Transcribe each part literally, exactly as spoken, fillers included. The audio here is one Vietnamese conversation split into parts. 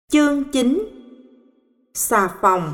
Chương chín. Xà phòng.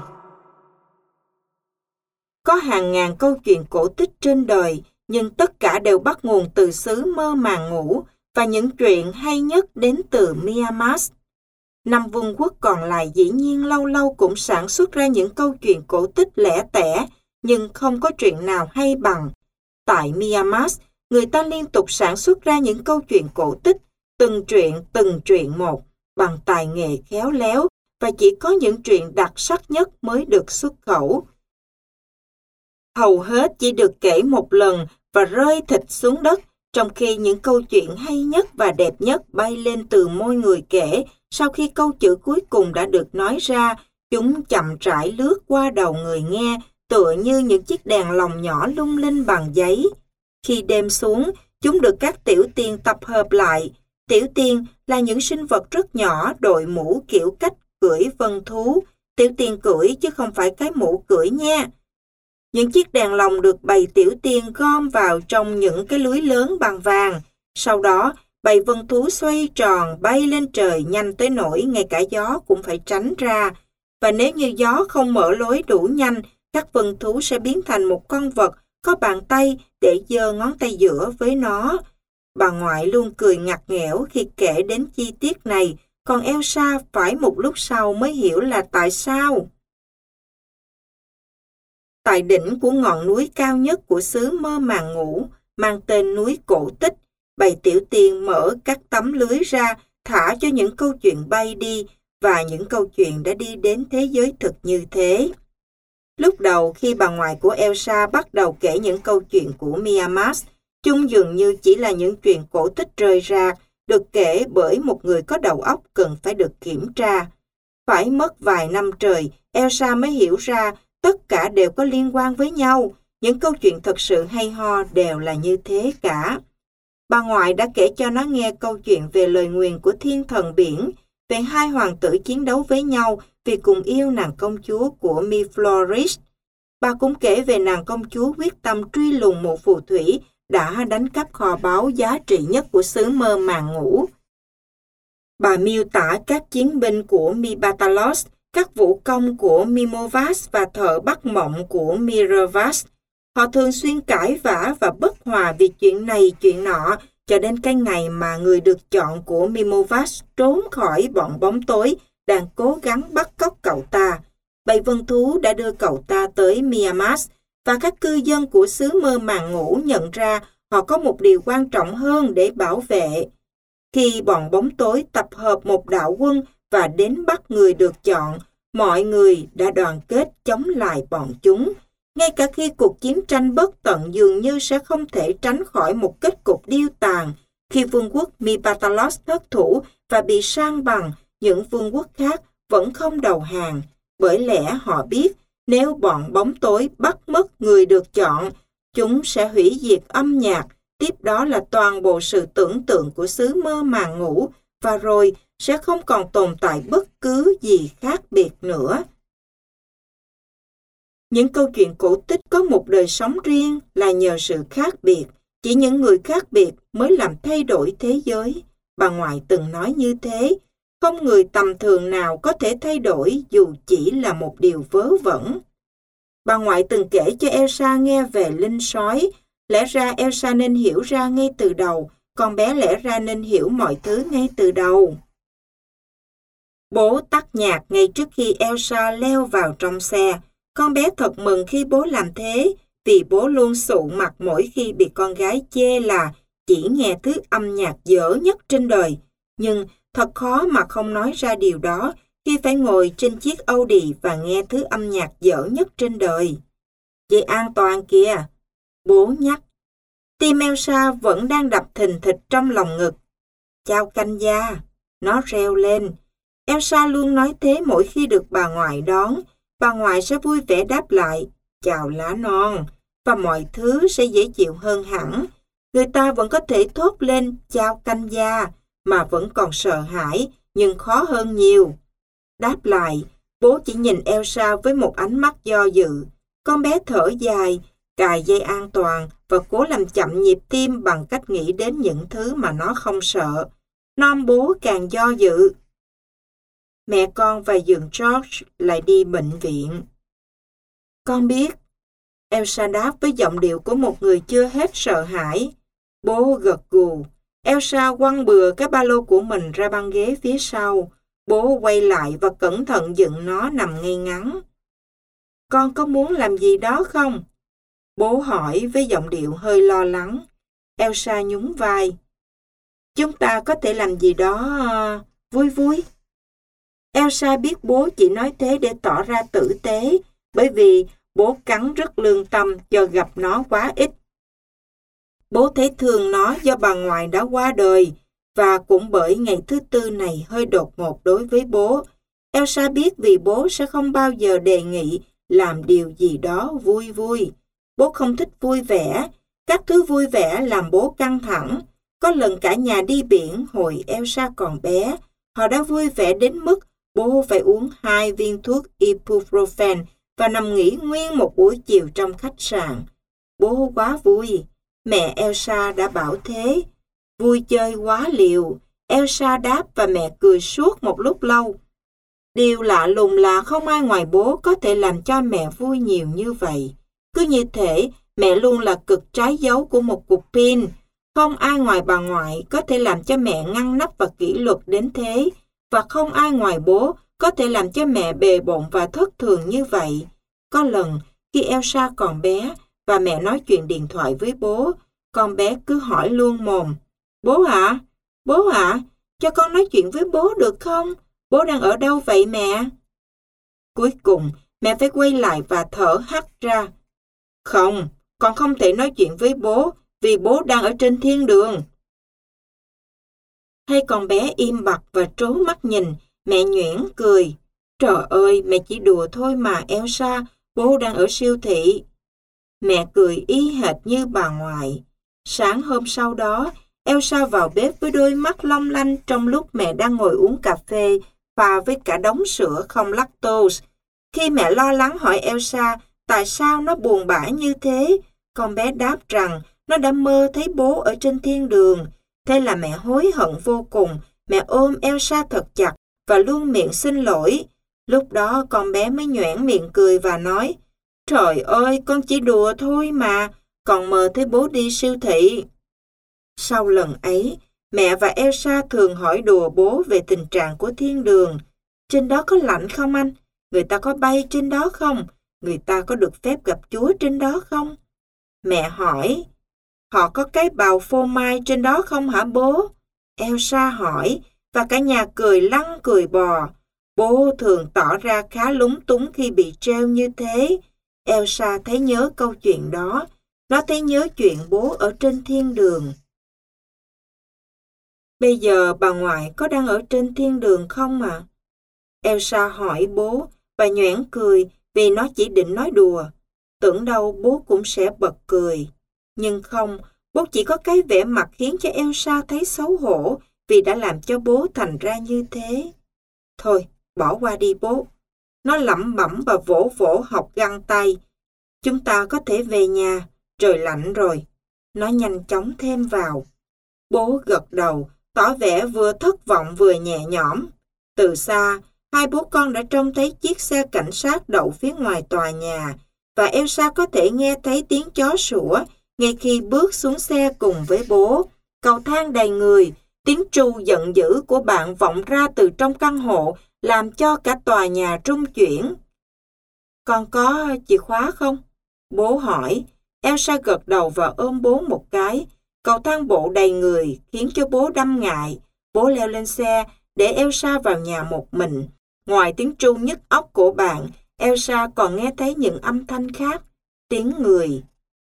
Có hàng ngàn câu chuyện cổ tích trên đời, nhưng tất cả đều bắt nguồn từ xứ Mơ Màng Ngũ, và những chuyện hay nhất đến từ Myanmar. Năm vương quốc còn lại dĩ nhiên lâu lâu cũng sản xuất ra những câu chuyện cổ tích lẻ tẻ, nhưng không có chuyện nào hay bằng. Tại Myanmar, người ta liên tục sản xuất ra những câu chuyện cổ tích, từng truyện từng truyện một, bằng tài nghệ khéo léo, và chỉ có những truyện đặc sắc nhất mới được xuất khẩu. Hầu hết chỉ được kể một lần và rơi thịt xuống đất, trong khi những câu chuyện hay nhất và đẹp nhất bay lên từ môi người kể. Sau khi câu chữ cuối cùng đã được nói ra, chúng chậm rãi lướt qua đầu người nghe, tựa như những chiếc đèn lồng nhỏ lung linh bằng giấy. Khi đêm xuống, chúng được các tiểu tiên tập hợp lại. Tiểu tiên là những sinh vật rất nhỏ đội mũ kiểu cách cưỡi vân thú. Tiểu tiên cưỡi chứ không phải cái mũ cưỡi nha. Những chiếc đèn lồng được bầy tiểu tiên gom vào trong những cái lưới lớn bằng vàng. Sau đó, bầy vân thú xoay tròn bay lên trời nhanh tới nỗi ngay cả gió cũng phải tránh ra. Và nếu như gió không mở lối đủ nhanh, các vân thú sẽ biến thành một con vật có bàn tay để giơ ngón tay giữa với nó. Bà ngoại luôn cười ngặt nghẽo khi kể đến chi tiết này, còn Elsa phải một lúc sau mới hiểu là tại sao. Tại đỉnh của ngọn núi cao nhất của xứ Mơ Màng Ngũ, mang tên núi Cổ Tích, bầy tiểu tiên mở các tấm lưới ra, thả cho những câu chuyện bay đi, và những câu chuyện đã đi đến thế giới thực như thế. Lúc đầu khi bà ngoại của Elsa bắt đầu kể những câu chuyện của Myanmar, chúng dường như chỉ là những chuyện cổ tích rời rạc, được kể bởi một người có đầu óc cần phải được kiểm tra. Phải mất vài năm trời, Elsa mới hiểu ra tất cả đều có liên quan với nhau. Những câu chuyện thật sự hay ho đều là như thế cả. Bà ngoại đã kể cho nó nghe câu chuyện về lời nguyền của thiên thần biển, về hai hoàng tử chiến đấu với nhau vì cùng yêu nàng công chúa của Mifloris. Bà cũng kể về nàng công chúa quyết tâm truy lùng một phù thủy đã đánh cắp kho báu giá trị nhất của xứ Mơ Màng Ngũ. Bà miêu tả các chiến binh của Mibatalos, các vũ công của Mimovas và thợ bắt mộng của Miravas. Họ thường xuyên cãi vã và bất hòa vì chuyện này chuyện nọ, cho đến cái ngày mà người được chọn của Mimovas trốn khỏi bọn bóng tối đang cố gắng bắt cóc cậu ta. Bầy vân thú đã đưa cậu ta tới Myanmar, và các cư dân của xứ Mơ Màng Ngũ nhận ra họ có một điều quan trọng hơn để bảo vệ. Khi bọn bóng tối tập hợp một đạo quân và đến bắt người được chọn, mọi người đã đoàn kết chống lại bọn chúng. Ngay cả khi cuộc chiến tranh bất tận dường như sẽ không thể tránh khỏi một kết cục điêu tàn, khi vương quốc Mibatalos thất thủ và bị san bằng, những vương quốc khác vẫn không đầu hàng, bởi lẽ họ biết nếu bọn bóng tối bắt mất người được chọn, chúng sẽ hủy diệt âm nhạc, tiếp đó là toàn bộ sự tưởng tượng của xứ Mơ Màng Ngũ, và rồi sẽ không còn tồn tại bất cứ gì khác biệt nữa. Những câu chuyện cổ tích có một đời sống riêng là nhờ sự khác biệt. Chỉ những người khác biệt mới làm thay đổi thế giới. Bà ngoại từng nói như thế. Không người tầm thường nào có thể thay đổi dù chỉ là một điều vớ vẩn. Bà ngoại từng kể cho Elsa nghe về linh sói. Lẽ ra Elsa nên hiểu ra ngay từ đầu, con bé lẽ ra nên hiểu mọi thứ ngay từ đầu. Bố tắt nhạc ngay trước khi Elsa leo vào trong xe. Con bé thật mừng khi bố làm thế, vì bố luôn sụ mặt mỗi khi bị con gái chê là chỉ nghe thứ âm nhạc dở nhất trên đời. Nhưng thật khó mà không nói ra điều đó khi phải ngồi trên chiếc Audi và nghe thứ âm nhạc dở nhất trên đời. Dây an toàn kìa, bố nhắc. Tim Elsa vẫn đang đập thình thịch trong lòng ngực. Chào canh gia, nó reo lên. Elsa luôn nói thế mỗi khi được bà ngoại đón. Bà ngoại sẽ vui vẻ đáp lại, chào lá non, và mọi thứ sẽ dễ chịu hơn hẳn. Người ta vẫn có thể thốt lên chào canh gia, mà vẫn còn sợ hãi, nhưng khó hơn nhiều. Đáp lại, bố chỉ nhìn Elsa với một ánh mắt do dự. Con bé thở dài, cài dây an toàn và cố làm chậm nhịp tim bằng cách nghĩ đến những thứ mà nó không sợ. Non bố càng do dự. Mẹ con và dượng George lại đi bệnh viện. Con biết, Elsa đáp với giọng điệu của một người chưa hết sợ hãi. Bố gật gù. Elsa quăng bừa cái ba lô của mình ra băng ghế phía sau. Bố quay lại và cẩn thận dựng nó nằm ngay ngắn. Con có muốn làm gì đó không? Bố hỏi với giọng điệu hơi lo lắng. Elsa nhún vai. Chúng ta có thể làm gì đó uh, vui vui. Elsa biết bố chỉ nói thế để tỏ ra tử tế, bởi vì bố cắn rứt lương tâm do gặp nó quá ít. Bố thấy thương nó do bà ngoại đã qua đời, và cũng bởi ngày thứ tư này hơi đột ngột đối với bố. Elsa biết vì bố sẽ không bao giờ đề nghị làm điều gì đó vui vui. Bố không thích vui vẻ. Các thứ vui vẻ làm bố căng thẳng. Có lần cả nhà đi biển hồi Elsa còn bé. Họ đã vui vẻ đến mức bố phải uống hai viên thuốc ibuprofen và nằm nghỉ nguyên một buổi chiều trong khách sạn. Bố quá vui. Mẹ Elsa đã bảo thế. Vui chơi quá liều. Elsa đáp và mẹ cười suốt một lúc lâu. Điều lạ lùng là không ai ngoài bố có thể làm cho mẹ vui nhiều như vậy. Cứ như thể mẹ luôn là cực trái dấu của một cục pin. Không ai ngoài bà ngoại có thể làm cho mẹ ngăn nắp và kỷ luật đến thế. Và không ai ngoài bố có thể làm cho mẹ bề bộn và thất thường như vậy. Có lần, khi Elsa còn bé và mẹ nói chuyện điện thoại với bố, con bé cứ hỏi luôn mồm. Bố hả? Bố hả? Cho con nói chuyện với bố được không? Bố đang ở đâu vậy mẹ? Cuối cùng, mẹ phải quay lại và thở hắt ra. Không, con không thể nói chuyện với bố vì bố đang ở trên thiên đường. Hay con bé im bặt và trố mắt nhìn, mẹ nhuyễn cười. Trời ơi, mẹ chỉ đùa thôi mà Elsa, bố đang ở siêu thị. Mẹ cười y hệt như bà ngoại. Sáng hôm sau đó, Elsa vào bếp với đôi mắt long lanh trong lúc mẹ đang ngồi uống cà phê pha với cả đống sữa không lactose. Khi mẹ lo lắng hỏi Elsa tại sao nó buồn bã như thế, con bé đáp rằng nó đã mơ thấy bố ở trên thiên đường. Thế là mẹ hối hận vô cùng, mẹ ôm Elsa thật chặt và luôn miệng xin lỗi. Lúc đó con bé mới nhoẻn miệng cười và nói, trời ơi, con chỉ đùa thôi mà, còn mơ thấy bố đi siêu thị. Sau lần ấy, mẹ và Elsa thường hỏi đùa bố về tình trạng của thiên đường. Trên đó có lạnh không anh? Người ta có bay trên đó không? Người ta có được phép gặp Chúa trên đó không? Mẹ hỏi, họ có cái bào phô mai trên đó không hả bố? Elsa hỏi, và cả nhà cười lăn cười bò. Bố thường tỏ ra khá lúng túng khi bị treo như thế. Elsa thấy nhớ câu chuyện đó. Nó thấy nhớ chuyện bố ở trên thiên đường. Bây giờ bà ngoại có đang ở trên thiên đường không ạ? À? Elsa hỏi bố và nhoẻn cười vì nó chỉ định nói đùa. Tưởng đâu bố cũng sẽ bật cười. Nhưng không, bố chỉ có cái vẻ mặt khiến cho Elsa thấy xấu hổ vì đã làm cho bố thành ra như thế. Thôi, bỏ qua đi bố. Nó lẩm bẩm và vỗ vỗ học găng tay. Chúng ta có thể về nhà, trời lạnh rồi. Nó nhanh chóng thêm vào. Bố gật đầu, tỏ vẻ vừa thất vọng vừa nhẹ nhõm. Từ xa, hai bố con đã trông thấy chiếc xe cảnh sát đậu phía ngoài tòa nhà, và Elsa có thể nghe thấy tiếng chó sủa ngay khi bước xuống xe cùng với bố. Cầu thang đầy người, tiếng tru giận dữ của bạn vọng ra từ trong căn hộ, làm cho cả tòa nhà rung chuyển. Con có chìa khóa không? Bố hỏi. Elsa gật đầu và ôm bố một cái. Cầu thang bộ đầy người khiến cho bố đâm ngại. Bố leo lên xe để Elsa vào nhà một mình. Ngoài tiếng tru nhức óc của bạn, Elsa còn nghe thấy những âm thanh khác. Tiếng người.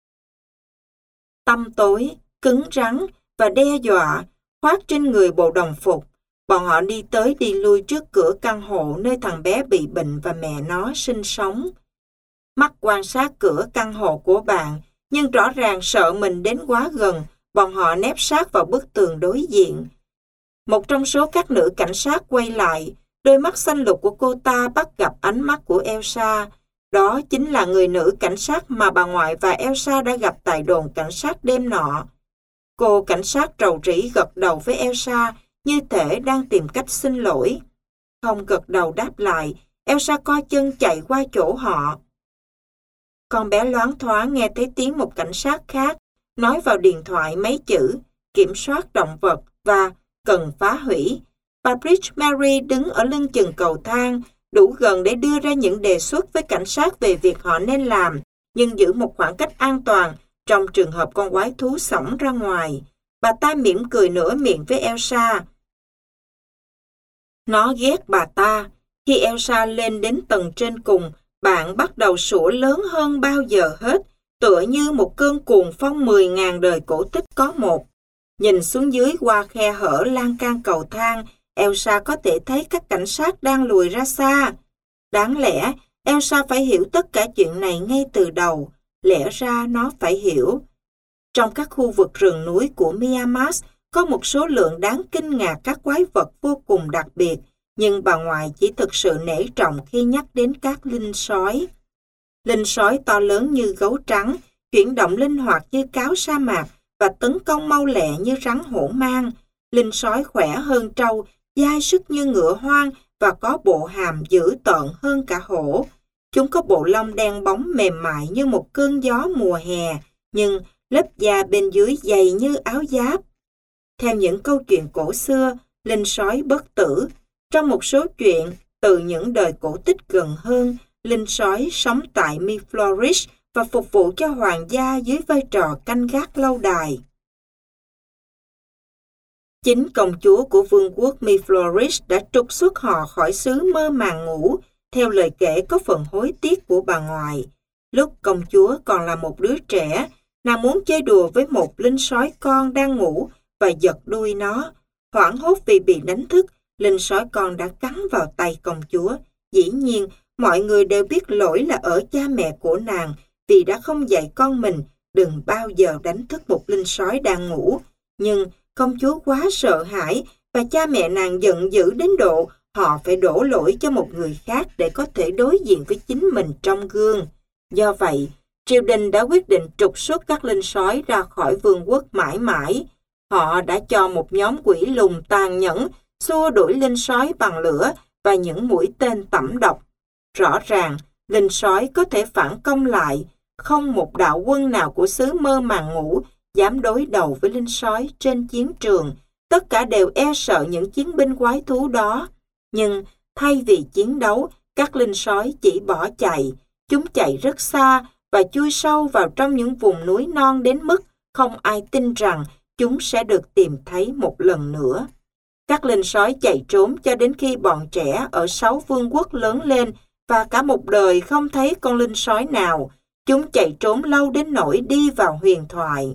Tăm tối, cứng rắn và đe dọa khoác trên người bộ đồng phục. Bọn họ đi tới đi lui trước cửa căn hộ nơi thằng bé bị bệnh và mẹ nó sinh sống. Mắt quan sát cửa căn hộ của bạn, nhưng rõ ràng sợ mình đến quá gần, bọn họ nép sát vào bức tường đối diện. Một trong số các nữ cảnh sát quay lại, đôi mắt xanh lục của cô ta bắt gặp ánh mắt của Elsa. Đó chính là người nữ cảnh sát mà bà ngoại và Elsa đã gặp tại đồn cảnh sát đêm nọ. Cô cảnh sát rầu rĩ gật đầu với Elsa, như thể đang tìm cách xin lỗi. không gật đầu đáp lại. Elsa co chân chạy qua chỗ họ. Con bé loáng thoáng nghe thấy tiếng một cảnh sát khác nói vào điện thoại mấy chữ kiểm soát động vật và cần phá hủy. Bà Bridge Mary đứng ở lưng chừng cầu thang, đủ gần để đưa ra những đề xuất với cảnh sát về việc họ nên làm, nhưng giữ một khoảng cách an toàn trong trường hợp con quái thú xổng ra ngoài. Bà ta mỉm cười nửa miệng với Elsa. Nó ghét bà ta. Khi Elsa lên đến tầng trên cùng, bạn bắt đầu sủa lớn hơn bao giờ hết, tựa như một cơn cuồng phong mười ngàn đời cổ tích có một. Nhìn xuống dưới qua khe hở lan can cầu thang, Elsa có thể thấy các cảnh sát đang lùi ra xa. Đáng lẽ, Elsa phải hiểu tất cả chuyện này ngay từ đầu. Lẽ ra nó phải hiểu. Trong các khu vực rừng núi của Myanmar, có một số lượng đáng kinh ngạc các quái vật vô cùng đặc biệt, nhưng bà ngoại chỉ thực sự nể trọng khi nhắc đến các linh sói. Linh sói to lớn như gấu trắng, chuyển động linh hoạt như cáo sa mạc và tấn công mau lẹ như rắn hổ mang. Linh sói khỏe hơn trâu, dai sức như ngựa hoang và có bộ hàm dữ tợn hơn cả hổ. Chúng có bộ lông đen bóng mềm mại như một cơn gió mùa hè, nhưng lớp da bên dưới dày như áo giáp. Theo những câu chuyện cổ xưa, linh sói bất tử. Trong một số chuyện, từ những đời cổ tích gần hơn, linh sói sống tại Mifloris và phục vụ cho hoàng gia dưới vai trò canh gác lâu đài. Chính công chúa của vương quốc Mifloris đã trục xuất họ khỏi xứ mơ màng ngủ, theo lời kể có phần hối tiếc của bà ngoại. Lúc công chúa còn là một đứa trẻ, nàng muốn chơi đùa với một linh sói con đang ngủ và giật đuôi nó. Hoảng hốt vì bị đánh thức, linh sói con đã cắn vào tay công chúa. Dĩ nhiên, mọi người đều biết lỗi là ở cha mẹ của nàng vì đã không dạy con mình đừng bao giờ đánh thức một linh sói đang ngủ. Nhưng công chúa quá sợ hãi và cha mẹ nàng giận dữ đến độ họ phải đổ lỗi cho một người khác để có thể đối diện với chính mình trong gương. Do vậy, triều đình đã quyết định trục xuất các linh sói ra khỏi vương quốc mãi mãi. Họ đã cho một nhóm quỷ lùn tàn nhẫn xua đuổi linh sói bằng lửa và những mũi tên tẩm độc. Rõ ràng, linh sói có thể phản công lại. Không một đạo quân nào của xứ mơ màng ngủ dám đối đầu với linh sói trên chiến trường. Tất cả đều e sợ những chiến binh quái thú đó. Nhưng thay vì chiến đấu, các linh sói chỉ bỏ chạy. Chúng chạy rất xa và chui sâu vào trong những vùng núi non đến mức không ai tin rằng chúng sẽ được tìm thấy một lần nữa. Các linh sói chạy trốn cho đến khi bọn trẻ ở sáu vương quốc lớn lên và cả một đời không thấy con linh sói nào. Chúng chạy trốn lâu đến nỗi đi vào huyền thoại.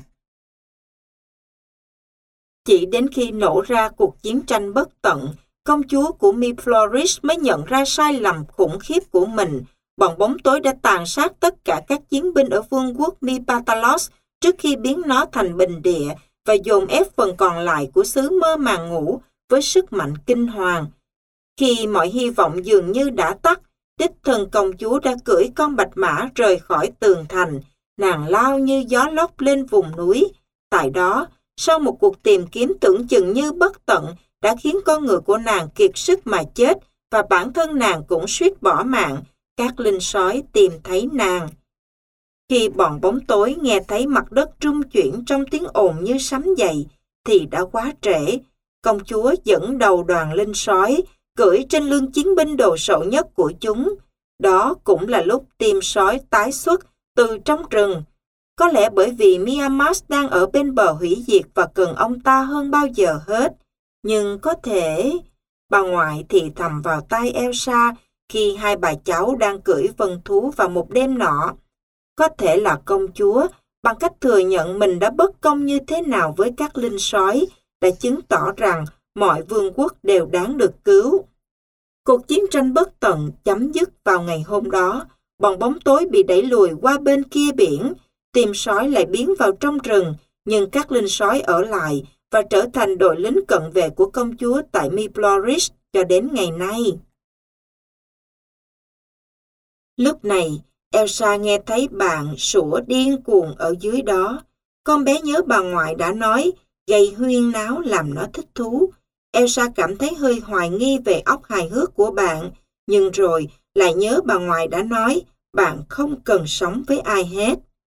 Chỉ đến khi nổ ra cuộc chiến tranh bất tận, công chúa của Mifloris mới nhận ra sai lầm khủng khiếp của mình. Bọn bóng tối đã tàn sát tất cả các chiến binh ở vương quốc Mipatalos trước khi biến nó thành bình địa và dồn ép phần còn lại của xứ mơ màng ngủ với sức mạnh kinh hoàng. Khi mọi hy vọng dường như đã tắt, đích thân công chúa đã cưỡi con bạch mã rời khỏi tường thành. Nàng lao như gió lốc lên vùng núi. Tại đó, sau một cuộc tìm kiếm tưởng chừng như bất tận đã khiến con ngựa của nàng kiệt sức mà chết và bản thân nàng cũng suýt bỏ mạng, các linh sói tìm thấy nàng. Khi bọn bóng tối nghe thấy mặt đất rung chuyển trong tiếng ồn như sấm dậy, thì đã quá trễ. Công chúa dẫn đầu đoàn linh sói, cưỡi trên lưng chiến binh đồ sộ nhất của chúng. Đó cũng là lúc tim sói tái xuất từ trong rừng. Có lẽ bởi vì Myanmar đang ở bên bờ hủy diệt và cần ông ta hơn bao giờ hết. Nhưng có thể... Bà ngoại thì thầm vào tai Elsa khi hai bà cháu đang cưỡi vân thú vào một đêm nọ. Có thể là công chúa, bằng cách thừa nhận mình đã bất công như thế nào với các linh sói, đã chứng tỏ rằng mọi vương quốc đều đáng được cứu. Cuộc chiến tranh bất tận chấm dứt vào ngày hôm đó. Bọn bóng tối bị đẩy lùi qua bên kia biển. Tim sói lại biến vào trong rừng, nhưng các linh sói ở lại và trở thành đội lính cận vệ của công chúa tại Mifloris cho đến ngày nay. Lúc này, Elsa nghe thấy bạn sủa điên cuồng ở dưới đó. Con bé nhớ bà ngoại đã nói gây huyên náo làm nó thích thú. Elsa cảm thấy hơi hoài nghi về óc hài hước của bạn, nhưng rồi lại nhớ bà ngoại đã nói bạn không cần sống với ai hết.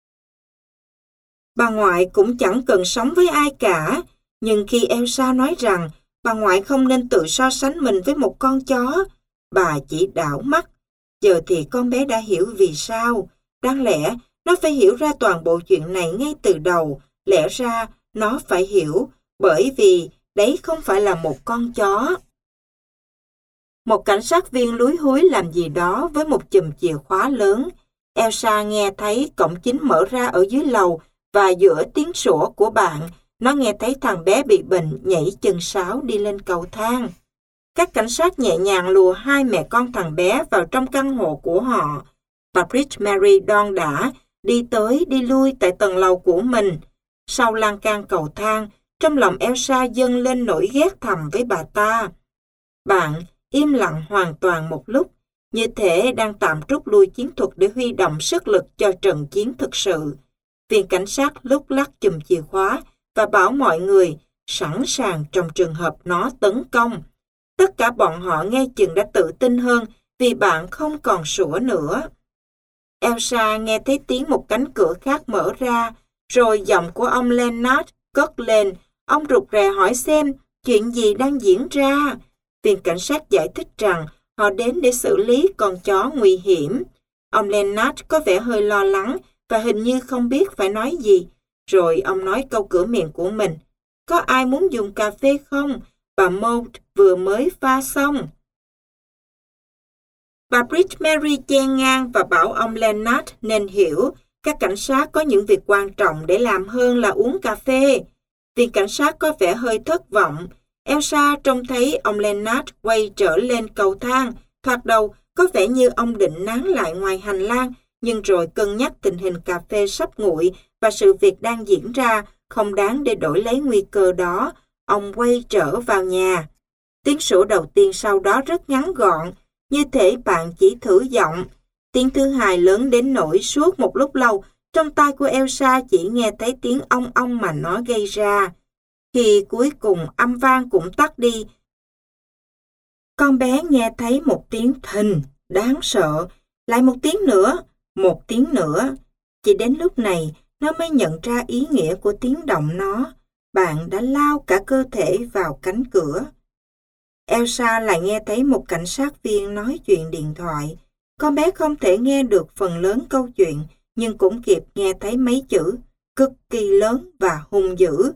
Bà ngoại cũng chẳng cần sống với ai cả, nhưng khi Elsa nói rằng bà ngoại không nên tự so sánh mình với một con chó, bà chỉ đảo mắt. Giờ thì con bé đã hiểu vì sao. Đáng lẽ nó phải hiểu ra toàn bộ chuyện này ngay từ đầu. Lẽ ra nó phải hiểu, bởi vì đấy không phải là một con chó. Một cảnh sát viên lúi húi làm gì đó với một chùm chìa khóa lớn. Elsa nghe thấy cổng chính mở ra ở dưới lầu, và giữa tiếng sủa của bạn, nó nghe thấy thằng bé bị bệnh nhảy chân sáo đi lên cầu thang. Các cảnh sát nhẹ nhàng lùa hai mẹ con thằng bé vào trong căn hộ của họ. Bà Bridge Mary đon đả đi tới đi lui tại tầng lầu của mình. Sau lan can cầu thang, trong lòng Elsa dâng lên nỗi ghét thầm với bà ta. Bạn im lặng hoàn toàn một lúc, như thể đang tạm rút lui chiến thuật để huy động sức lực cho trận chiến thực sự. Viên cảnh sát lúc lắc chùm chìa khóa và bảo mọi người sẵn sàng trong trường hợp nó tấn công. Tất cả bọn họ nghe chừng đã tự tin hơn vì bạn không còn sủa nữa. Elsa nghe thấy tiếng một cánh cửa khác mở ra, rồi giọng của ông Leonard cất lên. Ông rụt rè hỏi xem chuyện gì đang diễn ra. Viên cảnh sát giải thích rằng họ đến để xử lý con chó nguy hiểm. Ông Leonard có vẻ hơi lo lắng và hình như không biết phải nói gì. Rồi ông nói câu cửa miệng của mình. Có ai muốn dùng cà phê không? Bà Maud vừa mới pha xong. Bà Bridge Mary chen ngang và bảo ông Leonard nên hiểu các cảnh sát có những việc quan trọng để làm hơn là uống cà phê. Viên cảnh sát có vẻ hơi thất vọng. Elsa trông thấy ông Leonard quay trở lên cầu thang. Thoạt đầu có vẻ như ông định nán lại ngoài hành lang, nhưng rồi cân nhắc tình hình cà phê sắp nguội và sự việc đang diễn ra không đáng để đổi lấy nguy cơ đó. Ông quay trở vào nhà. Tiếng sủa đầu tiên sau đó rất ngắn gọn, như thể bạn chỉ thử giọng. Tiếng thứ hai lớn đến nỗi suốt một lúc lâu, trong tai của Elsa chỉ nghe thấy tiếng ong ong mà nó gây ra. Khi cuối cùng âm vang cũng tắt đi, con bé nghe thấy một tiếng thình đáng sợ, lại một tiếng nữa, một tiếng nữa. Chỉ đến lúc này, nó mới nhận ra ý nghĩa của tiếng động nó. Bạn đã lao cả cơ thể vào cánh cửa. Elsa lại nghe thấy một cảnh sát viên nói chuyện điện thoại. Con bé không thể nghe được phần lớn câu chuyện, nhưng cũng kịp nghe thấy mấy chữ cực kỳ lớn và hung dữ.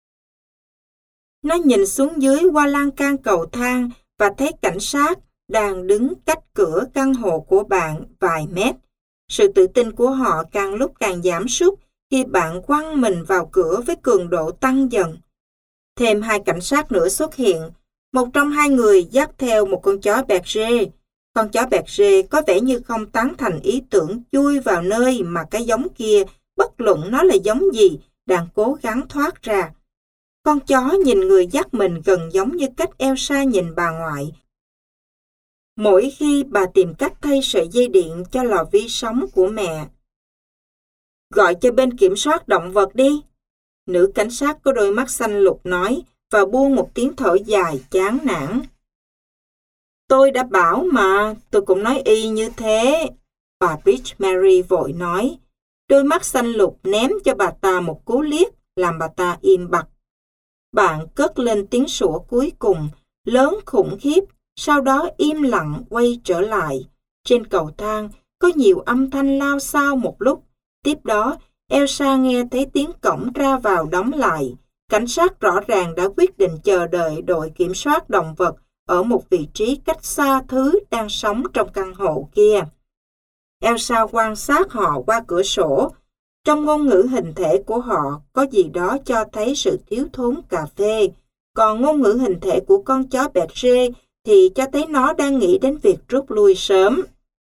Nó nhìn xuống dưới qua lan can cầu thang và thấy cảnh sát đang đứng cách cửa căn hộ của bạn vài mét. Sự tự tin của họ càng lúc càng giảm sút khi bạn quăng mình vào cửa với cường độ tăng dần. Thêm hai cảnh sát nữa xuất hiện. Một trong hai người dắt theo một con chó Berger. Con chó Berger có vẻ như không tán thành ý tưởng chui vào nơi mà cái giống kia, bất luận nó là giống gì, đang cố gắng thoát ra. Con chó nhìn người dắt mình gần giống như cách Elsa nhìn bà ngoại. Mỗi khi bà tìm cách thay sợi dây điện cho lò vi sóng của mẹ. Gọi cho bên kiểm soát động vật đi. Nữ cảnh sát có đôi mắt xanh lục nói và buông một tiếng thở dài chán nản. Tôi đã bảo mà, tôi cũng nói y như thế. Bà Bridge Mary vội nói. Đôi mắt xanh lục ném cho bà ta một cú liếc, làm bà ta im bặt. Bạn cất lên tiếng sủa cuối cùng, lớn khủng khiếp, sau đó im lặng quay trở lại. Trên cầu thang có nhiều âm thanh lao xao một lúc. Tiếp đó, Elsa nghe thấy tiếng cổng ra vào đóng lại. Cảnh sát rõ ràng đã quyết định chờ đợi đội kiểm soát động vật ở một vị trí cách xa thứ đang sống trong căn hộ kia. Elsa quan sát họ qua cửa sổ. Trong ngôn ngữ hình thể của họ có gì đó cho thấy sự thiếu thốn cà phê, còn ngôn ngữ hình thể của con chó Berger thì cho thấy nó đang nghĩ đến việc rút lui sớm.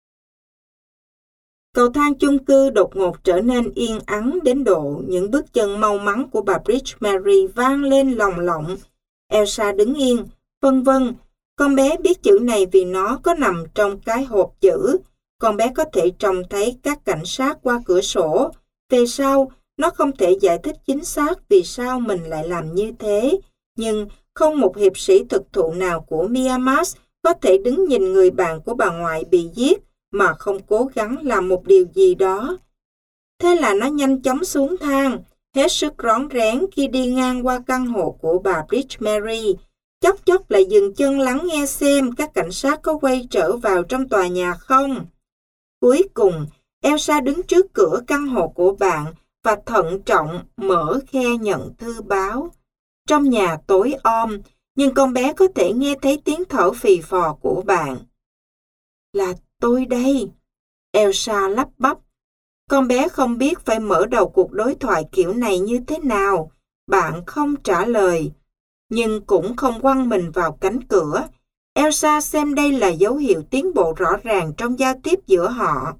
Cầu thang chung cư đột ngột trở nên yên ắng đến độ những bước chân mau mắn của bà Bridge Mary vang lên lòng lộng. Elsa đứng yên, vân vân. Con bé biết chữ này vì nó có nằm trong cái hộp chữ. Con bé có thể trông thấy các cảnh sát qua cửa sổ. Về sau, nó không thể giải thích chính xác vì sao mình lại làm như thế. Nhưng Không một hiệp sĩ thực thụ nào của Miamas có thể đứng nhìn người bạn của bà ngoại bị giết mà không cố gắng làm một điều gì đó. Thế là nó nhanh chóng xuống thang, hết sức rón rén khi đi ngang qua căn hộ của bà Bridge Mary. Chốc chốc lại dừng chân lắng nghe xem các cảnh sát có quay trở vào trong tòa nhà không. Cuối cùng, Elsa đứng trước cửa căn hộ của bạn và thận trọng mở khe nhận thư báo. Trong nhà tối om, nhưng con bé có thể nghe thấy tiếng thở phì phò của bạn. Là tôi đây, Elsa lắp bắp. Con bé không biết phải mở đầu cuộc đối thoại kiểu này như thế nào. Bạn không trả lời, nhưng cũng không quăng mình vào cánh cửa. Elsa xem đây là dấu hiệu tiến bộ rõ ràng trong giao tiếp giữa họ.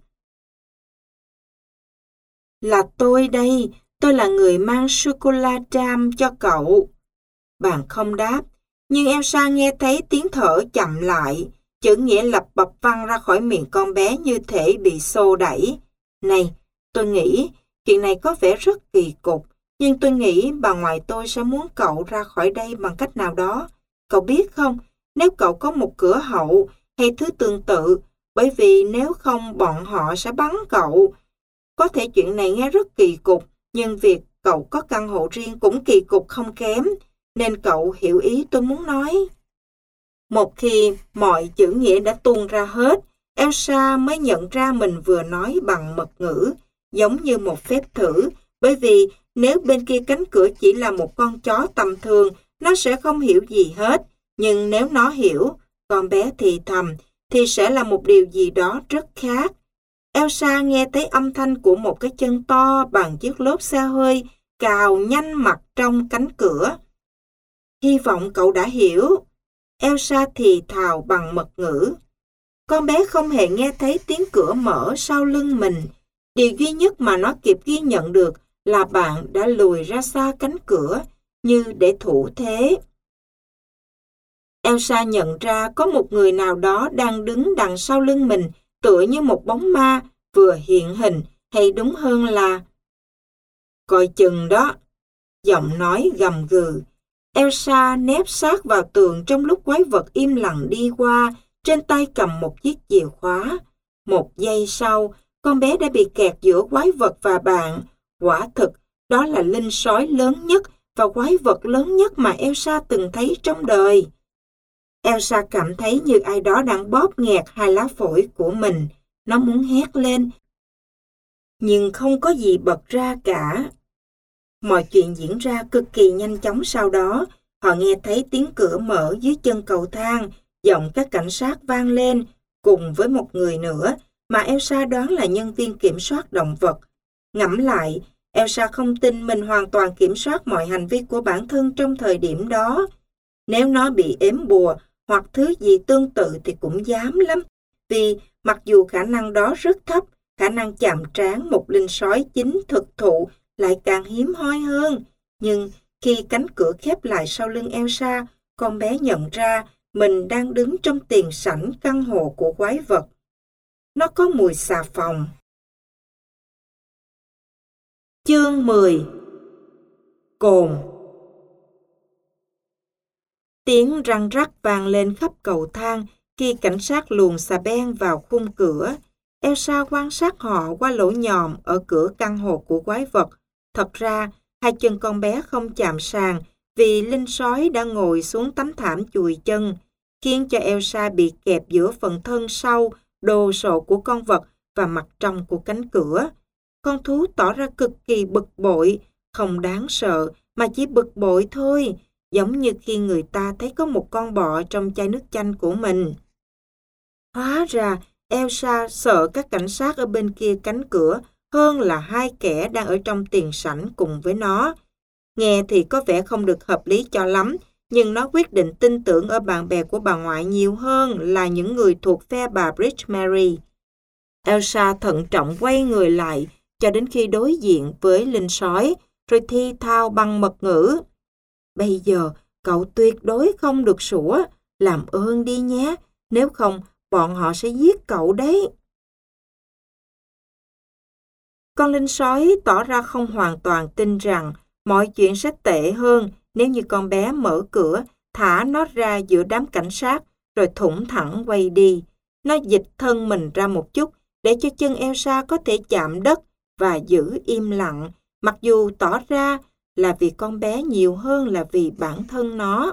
Là tôi đây, tôi là người mang sô-cô-la tràm cho cậu. Bạn không đáp, nhưng Elsa nghe thấy tiếng thở chậm lại, chữ nghĩa lập bập văng ra khỏi miệng con bé như thể bị xô đẩy. Này, tôi nghĩ chuyện này có vẻ rất kỳ cục, nhưng tôi nghĩ bà ngoại tôi sẽ muốn cậu ra khỏi đây bằng cách nào đó. Cậu biết không, nếu cậu có một cửa hậu hay thứ tương tự, bởi vì nếu không bọn họ sẽ bắn cậu. Có thể chuyện này nghe rất kỳ cục, nhưng việc cậu có căn hộ riêng cũng kỳ cục không kém, nên cậu hiểu ý tôi muốn nói. Một khi mọi chữ nghĩa đã tuôn ra hết, Elsa mới nhận ra mình vừa nói bằng mật ngữ, giống như một phép thử, bởi vì nếu bên kia cánh cửa chỉ là một con chó tầm thường, nó sẽ không hiểu gì hết, nhưng nếu nó hiểu, con bé thì thầm, thì sẽ là một điều gì đó rất khác. Elsa nghe thấy âm thanh của một cái chân to bằng chiếc lốp xe hơi cào nhanh mặt trong cánh cửa. Hy vọng cậu đã hiểu. Elsa thì thào bằng mật ngữ. Con bé không hề nghe thấy tiếng cửa mở sau lưng mình. Điều duy nhất mà nó kịp ghi nhận được là bạn đã lùi ra xa cánh cửa, như để thủ thế. Elsa nhận ra có một người nào đó đang đứng đằng sau lưng mình, tựa như một bóng ma vừa hiện hình, hay đúng hơn là... Coi chừng đó, giọng nói gầm gừ. Elsa nép sát vào tường trong lúc quái vật im lặng đi qua, trên tay cầm một chiếc chìa khóa. Một giây sau, con bé đã bị kẹt giữa quái vật và bạn. Quả thực, đó là linh sói lớn nhất và quái vật lớn nhất mà Elsa từng thấy trong đời. Elsa cảm thấy như ai đó đang bóp nghẹt hai lá phổi của mình. Nó muốn hét lên, nhưng không có gì bật ra cả. Mọi chuyện diễn ra cực kỳ nhanh chóng sau đó. Họ nghe thấy tiếng cửa mở dưới chân cầu thang, giọng các cảnh sát vang lên, cùng với một người nữa mà Elsa đoán là nhân viên kiểm soát động vật. Ngẫm lại, Elsa không tin mình hoàn toàn kiểm soát mọi hành vi của bản thân trong thời điểm đó. Nếu nó bị ếm bùa hoặc thứ gì tương tự thì cũng dám lắm, vì mặc dù khả năng đó rất thấp, khả năng chạm trán một linh sói chính thực thụ lại càng hiếm hoi hơn. Nhưng khi cánh cửa khép lại sau lưng Elsa, con bé nhận ra mình đang đứng trong tiền sảnh căn hộ của quái vật. Nó có mùi xà phòng. Chương mười. Cồn. Tiếng răng rắc vang lên khắp cầu thang khi cảnh sát luồn xà beng vào khung cửa. Elsa quan sát họ qua lỗ nhòm ở cửa căn hộ của quái vật. Thật ra, hai chân con bé không chạm sàn vì linh sói đã ngồi xuống tấm thảm chùi chân, khiến cho Elsa bị kẹp giữa phần thân sau, đồ sộ của con vật và mặt trong của cánh cửa. Con thú tỏ ra cực kỳ bực bội, không đáng sợ mà chỉ bực bội thôi, giống như khi người ta thấy có một con bọ trong chai nước chanh của mình. Hóa ra, Elsa sợ các cảnh sát ở bên kia cánh cửa hơn là hai kẻ đang ở trong tiền sảnh cùng với nó. Nghe thì có vẻ không được hợp lý cho lắm, nhưng nó quyết định tin tưởng ở bạn bè của bà ngoại nhiều hơn là những người thuộc phe bà Bridge Mary. Elsa thận trọng quay người lại cho đến khi đối diện với linh sói, rồi thi thao bằng mật ngữ. Bây giờ, cậu tuyệt đối không được sủa, làm ơn đi nhé, nếu không bọn họ sẽ giết cậu đấy. Con linh sói tỏ ra không hoàn toàn tin rằng mọi chuyện sẽ tệ hơn nếu như con bé mở cửa thả nó ra giữa đám cảnh sát, rồi thủng thẳng quay đi. Nó dịch thân mình ra một chút để cho chân Elsa có thể chạm đất và giữ im lặng, mặc dù tỏ ra là vì con bé nhiều hơn là vì bản thân nó.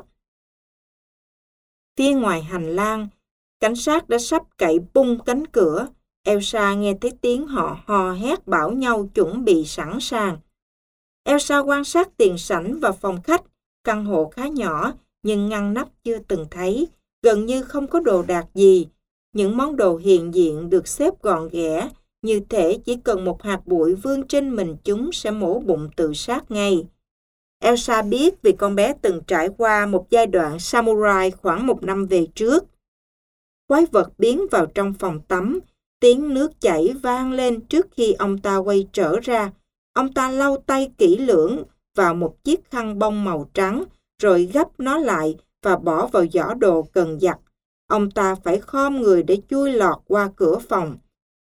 Phía ngoài hành lang, cảnh sát đã sắp cậy bung cánh cửa. Elsa nghe thấy tiếng họ hò hét bảo nhau chuẩn bị sẵn sàng. Elsa quan sát tiền sảnh và phòng khách, căn hộ khá nhỏ nhưng ngăn nắp chưa từng thấy, gần như không có đồ đạc gì. Những món đồ hiện diện được xếp gọn ghẽ, như thể chỉ cần một hạt bụi vương trên mình chúng sẽ mổ bụng tự sát ngay. Elsa biết vì con bé từng trải qua một giai đoạn samurai khoảng một năm về trước. Quái vật biến vào trong phòng tắm, tiếng nước chảy vang lên trước khi ông ta quay trở ra. Ông ta lau tay kỹ lưỡng vào một chiếc khăn bông màu trắng, rồi gấp nó lại và bỏ vào giỏ đồ cần giặt. Ông ta phải khom người để chui lọt qua cửa phòng.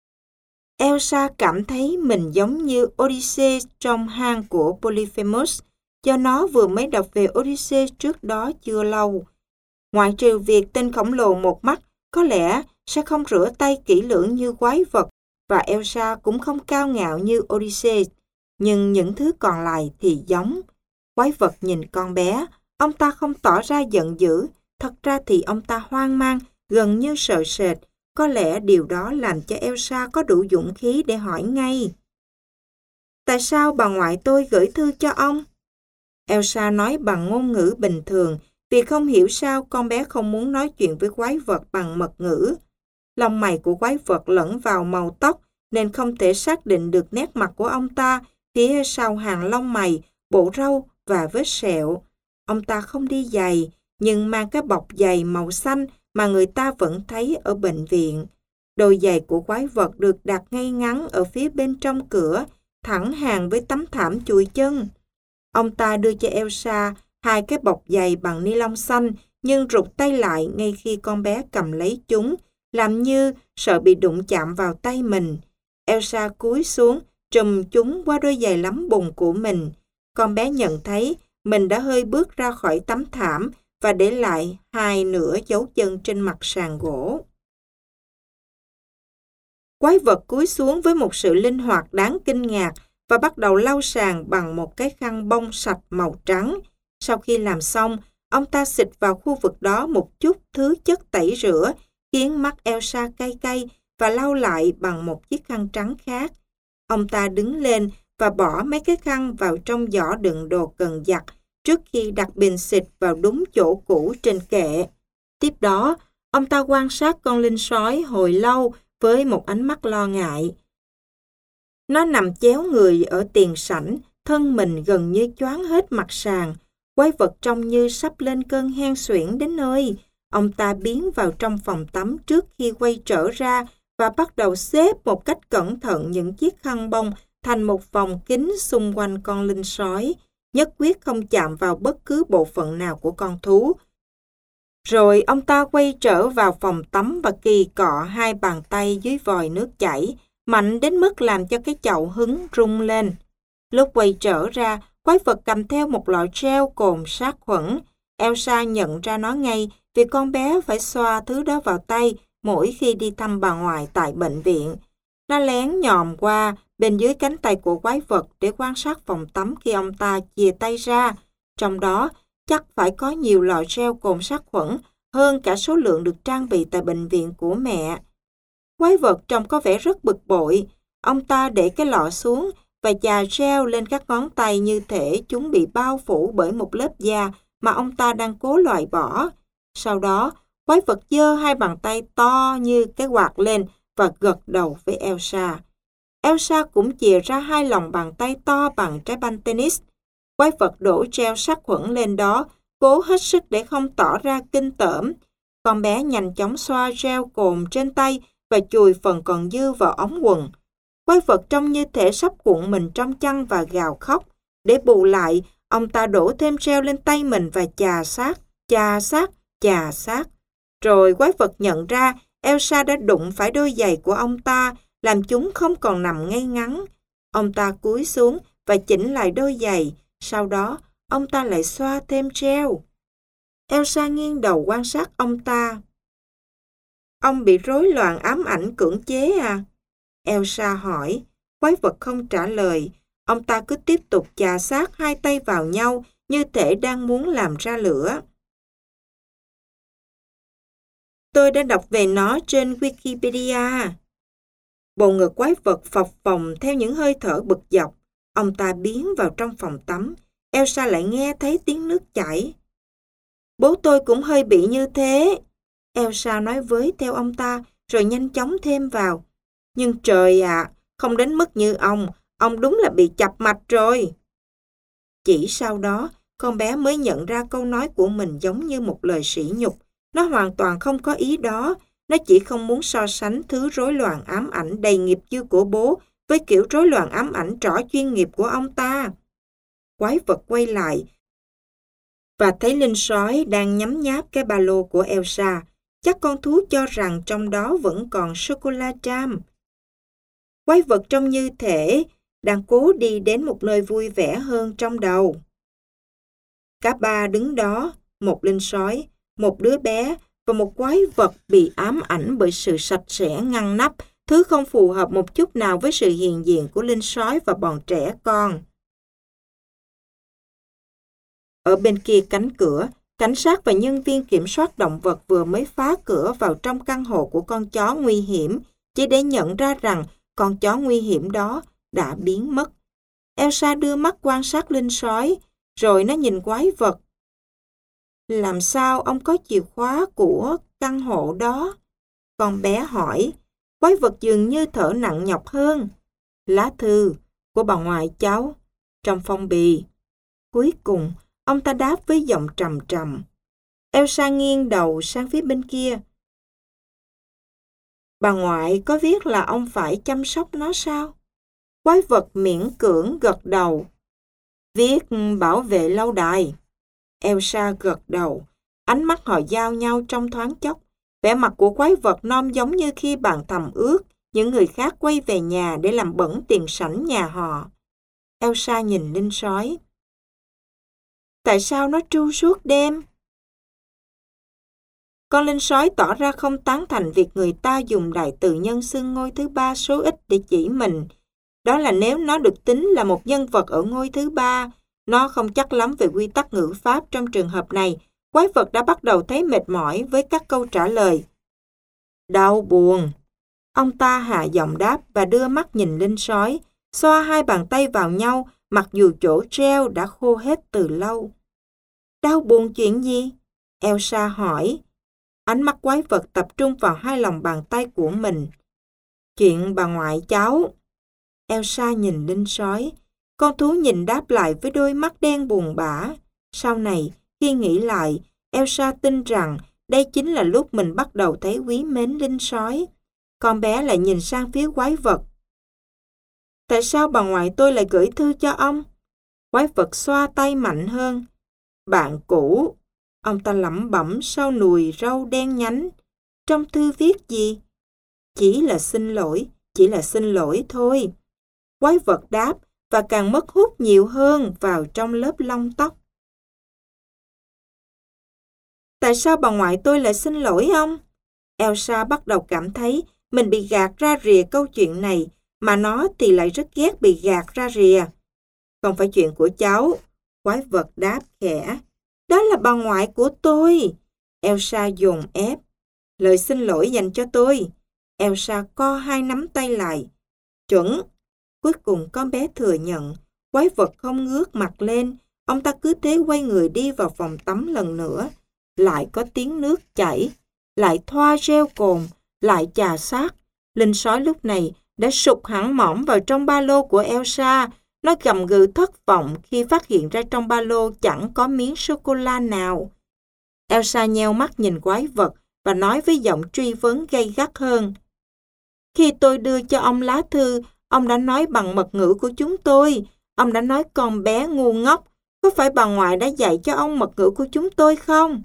Elsa cảm thấy mình giống như Odysseus trong hang của Polyphemus, do nó vừa mới đọc về Odysseus trước đó chưa lâu. Ngoại trừ việc tên khổng lồ một mắt có lẽ sẽ không rửa tay kỹ lưỡng như quái vật, và Elsa cũng không cao ngạo như Odysseus, nhưng những thứ còn lại thì giống. Quái vật nhìn con bé, ông ta không tỏ ra giận dữ, thật ra thì ông ta hoang mang, gần như sợ sệt. Có lẽ điều đó làm cho Elsa có đủ dũng khí để hỏi ngay. Tại sao bà ngoại tôi gửi thư cho ông? Elsa nói bằng ngôn ngữ bình thường, vì không hiểu sao con bé không muốn nói chuyện với quái vật bằng mật ngữ. Lông mày của quái vật lẫn vào màu tóc, nên không thể xác định được nét mặt của ông ta phía sau hàng lông mày, bộ râu và vết sẹo. Ông ta không đi giày, nhưng mang cái bọc giày màu xanh mà người ta vẫn thấy ở bệnh viện. Đôi giày của quái vật được đặt ngay ngắn ở phía bên trong cửa, thẳng hàng với tấm thảm chùi chân. Ông ta đưa cho Elsa hai cái bọc giày bằng ni lông xanh, nhưng rụt tay lại ngay khi con bé cầm lấy chúng, làm như sợ bị đụng chạm vào tay mình. Elsa cúi xuống, trùm chúng qua đôi giày lắm bùn của mình. Con bé nhận thấy mình đã hơi bước ra khỏi tấm thảm và để lại hai nửa dấu chân trên mặt sàn gỗ. Quái vật cúi xuống với một sự linh hoạt đáng kinh ngạc và bắt đầu lau sàn bằng một cái khăn bông sạch màu trắng. Sau khi làm xong, ông ta xịt vào khu vực đó một chút thứ chất tẩy rửa, khiến mắt Elsa cay cay và lau lại bằng một chiếc khăn trắng khác. Ông ta đứng lên và bỏ mấy cái khăn vào trong giỏ đựng đồ cần giặt trước khi đặt bình xịt vào đúng chỗ cũ trên kệ. Tiếp đó, ông ta quan sát con linh sói hồi lâu với một ánh mắt lo ngại. Nó nằm chéo người ở tiền sảnh, thân mình gần như choáng hết mặt sàn. Quái vật trông như sắp lên cơn hen suyễn đến nơi. Ông ta biến vào trong phòng tắm trước khi quay trở ra và bắt đầu xếp một cách cẩn thận những chiếc khăn bông thành một vòng kính xung quanh con linh sói, nhất quyết không chạm vào bất cứ bộ phận nào của con thú. Rồi ông ta quay trở vào phòng tắm và kỳ cọ hai bàn tay dưới vòi nước chảy, mạnh đến mức làm cho cái chậu hứng rung lên. Lúc quay trở ra, quái vật cầm theo một lọ gel cồn sát khuẩn. Elsa nhận ra nó ngay vì con bé phải xoa thứ đó vào tay mỗi khi đi thăm bà ngoại tại bệnh viện. Nó lén nhòm qua bên dưới cánh tay của quái vật để quan sát phòng tắm khi ông ta chìa tay ra. Trong đó chắc phải có nhiều lọ gel cồn sát khuẩn hơn cả số lượng được trang bị tại bệnh viện của mẹ. Quái vật trông có vẻ rất bực bội. Ông ta để cái lọ xuống và chà gel lên các ngón tay như thể chúng bị bao phủ bởi một lớp da mà ông ta đang cố loại bỏ. Sau đó, quái vật giơ hai bàn tay to như cái quạt lên và gật đầu với Elsa. Elsa cũng chìa ra hai lòng bàn tay to bằng trái banh tennis. Quái vật đổ gel sát khuẩn lên đó, cố hết sức để không tỏ ra kinh tởm. Con bé nhanh chóng xoa gel cồn trên tay và chùi phần còn dư vào ống quần. Quái vật trông như thể sắp cuộn mình trong chăn và gào khóc. Để bù lại, ông ta đổ thêm gel lên tay mình và chà sát, chà sát, chà sát. Rồi quái vật nhận ra Elsa đã đụng phải đôi giày của ông ta, làm chúng không còn nằm ngay ngắn. Ông ta cúi xuống và chỉnh lại đôi giày. Sau đó, ông ta lại xoa thêm gel. Elsa nghiêng đầu quan sát ông ta. Ông bị rối loạn ám ảnh cưỡng chế à? Elsa hỏi. Quái vật không trả lời. Ông ta cứ tiếp tục chà sát hai tay vào nhau như thể đang muốn làm ra lửa. Tôi đã đọc về nó trên Wikipedia. Bầu ngực quái vật phập phồng theo những hơi thở bực dọc. Ông ta biến vào trong phòng tắm. Elsa lại nghe thấy tiếng nước chảy. Bố tôi cũng hơi bị như thế. Elsa nói với theo ông ta, rồi nhanh chóng thêm vào. Nhưng trời ạ, không đến mức như ông. Ông đúng là bị chập mạch rồi. Chỉ sau đó, con bé mới nhận ra câu nói của mình giống như một lời sỉ nhục. Nó hoàn toàn không có ý đó. Nó chỉ không muốn so sánh thứ rối loạn ám ảnh đầy nghiệp dư của bố với kiểu rối loạn ám ảnh trỏ chuyên nghiệp của ông ta. Quái vật quay lại và thấy Linh sói đang nhấm nháp cái ba lô của Elsa. Chắc con thú cho rằng trong đó vẫn còn sô-cô-la-tram. Quái vật trông như thể đang cố đi đến một nơi vui vẻ hơn trong đầu. Cả ba đứng đó, một linh sói, một đứa bé và một quái vật bị ám ảnh bởi sự sạch sẽ ngăn nắp, thứ không phù hợp một chút nào với sự hiện diện của linh sói và bọn trẻ con. Ở bên kia cánh cửa, cảnh sát và nhân viên kiểm soát động vật vừa mới phá cửa vào trong căn hộ của con chó nguy hiểm, chỉ để nhận ra rằng con chó nguy hiểm đó đã biến mất. Elsa đưa mắt quan sát linh sói, rồi nó nhìn quái vật. Làm sao ông có chìa khóa của căn hộ đó? Con bé hỏi. Quái vật dường như thở nặng nhọc hơn. Lá thư của bà ngoại cháu, trong phong bì. Cuối cùng, ông ta đáp với giọng trầm trầm. Elsa nghiêng đầu sang phía bên kia. Bà ngoại có viết là ông phải chăm sóc nó sao? Quái vật miễn cưỡng gật đầu. Viết bảo vệ lâu đài. Elsa gật đầu. Ánh mắt họ giao nhau trong thoáng chốc. Vẻ mặt của quái vật non giống như khi bạn thầm ước những người khác quay về nhà để làm bẩn tiền sảnh nhà họ. Elsa nhìn linh sói. Tại sao nó tru suốt đêm? Con linh sói tỏ ra không tán thành việc người ta dùng đại từ nhân xưng ngôi thứ ba số ít để chỉ mình. Đó là nếu nó được tính là một nhân vật ở ngôi thứ ba, nó không chắc lắm về quy tắc ngữ pháp trong trường hợp này. Quái vật đã bắt đầu thấy mệt mỏi với các câu trả lời. Đau buồn. Ông ta hạ giọng đáp và đưa mắt nhìn linh sói, xoa hai bàn tay vào nhau mặc dù chỗ treo đã khô hết từ lâu. Đau buồn chuyện gì? Elsa hỏi. Ánh mắt quái vật tập trung vào hai lòng bàn tay của mình. Chuyện bà ngoại cháu. Elsa nhìn linh sói. Con thú nhìn đáp lại với đôi mắt đen buồn bã. Sau này, khi nghĩ lại, Elsa tin rằng đây chính là lúc mình bắt đầu thấy quý mến linh sói. Con bé lại nhìn sang phía quái vật. Tại sao bà ngoại tôi lại gửi thư cho ông? Quái vật xoa tay mạnh hơn. Bạn cũ. Ông ta lẩm bẩm sau nùi râu đen nhánh. Trong thư viết gì? Chỉ là xin lỗi, chỉ là xin lỗi thôi. Quái vật đáp và càng mất hút nhiều hơn vào trong lớp lông tóc. Tại sao bà ngoại tôi lại xin lỗi ông? Elsa bắt đầu cảm thấy mình bị gạt ra rìa câu chuyện này, mà nó thì lại rất ghét bị gạt ra rìa. Không phải chuyện của cháu, quái vật đáp khẽ. Đó là bà ngoại của tôi. Elsa dồn ép. Lời xin lỗi dành cho tôi. Elsa co hai nắm tay lại. Chuẩn. Cuối cùng con bé thừa nhận. Quái vật không ngước mặt lên. Ông ta cứ thế quay người đi vào phòng tắm lần nữa. Lại có tiếng nước chảy. Lại thoa reo cồn. Lại chà sát. Linh sói lúc này đã sụt hẳn mõm vào trong ba lô của Elsa. Nó gầm gừ thất vọng khi phát hiện ra trong ba lô chẳng có miếng sô-cô-la nào. Elsa nheo mắt nhìn quái vật và nói với giọng truy vấn gay gắt hơn. Khi tôi đưa cho ông lá thư, ông đã nói bằng mật ngữ của chúng tôi. Ông đã nói con bé ngu ngốc. Có phải bà ngoại đã dạy cho ông mật ngữ của chúng tôi không?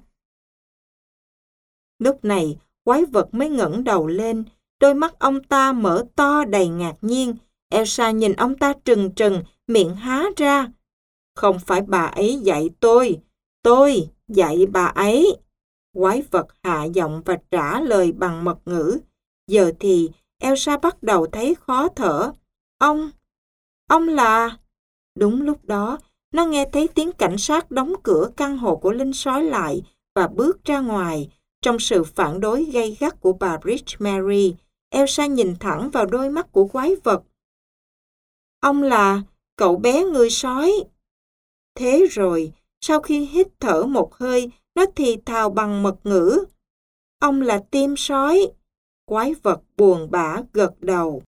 Lúc này, quái vật mới ngẩng đầu lên. Đôi mắt ông ta mở to đầy ngạc nhiên. Elsa nhìn ông ta trừng trừng, miệng há ra. Không phải bà ấy dạy tôi. Tôi Dạy bà ấy. Quái vật hạ giọng và trả lời bằng mật ngữ. Giờ thì Elsa bắt đầu thấy khó thở. Ông, ông là... Đúng lúc đó, nó nghe thấy tiếng cảnh sát đóng cửa căn hộ của Linh sói lại và bước ra ngoài. Trong sự phản đối gay gắt của bà Rich Mary, Elsa nhìn thẳng vào đôi mắt của quái vật. Ông là cậu bé người sói. Thế rồi, sau khi hít thở một hơi, nó thì thào bằng mật ngữ. Ông là Tim sói. Quái vật buồn bã gật đầu.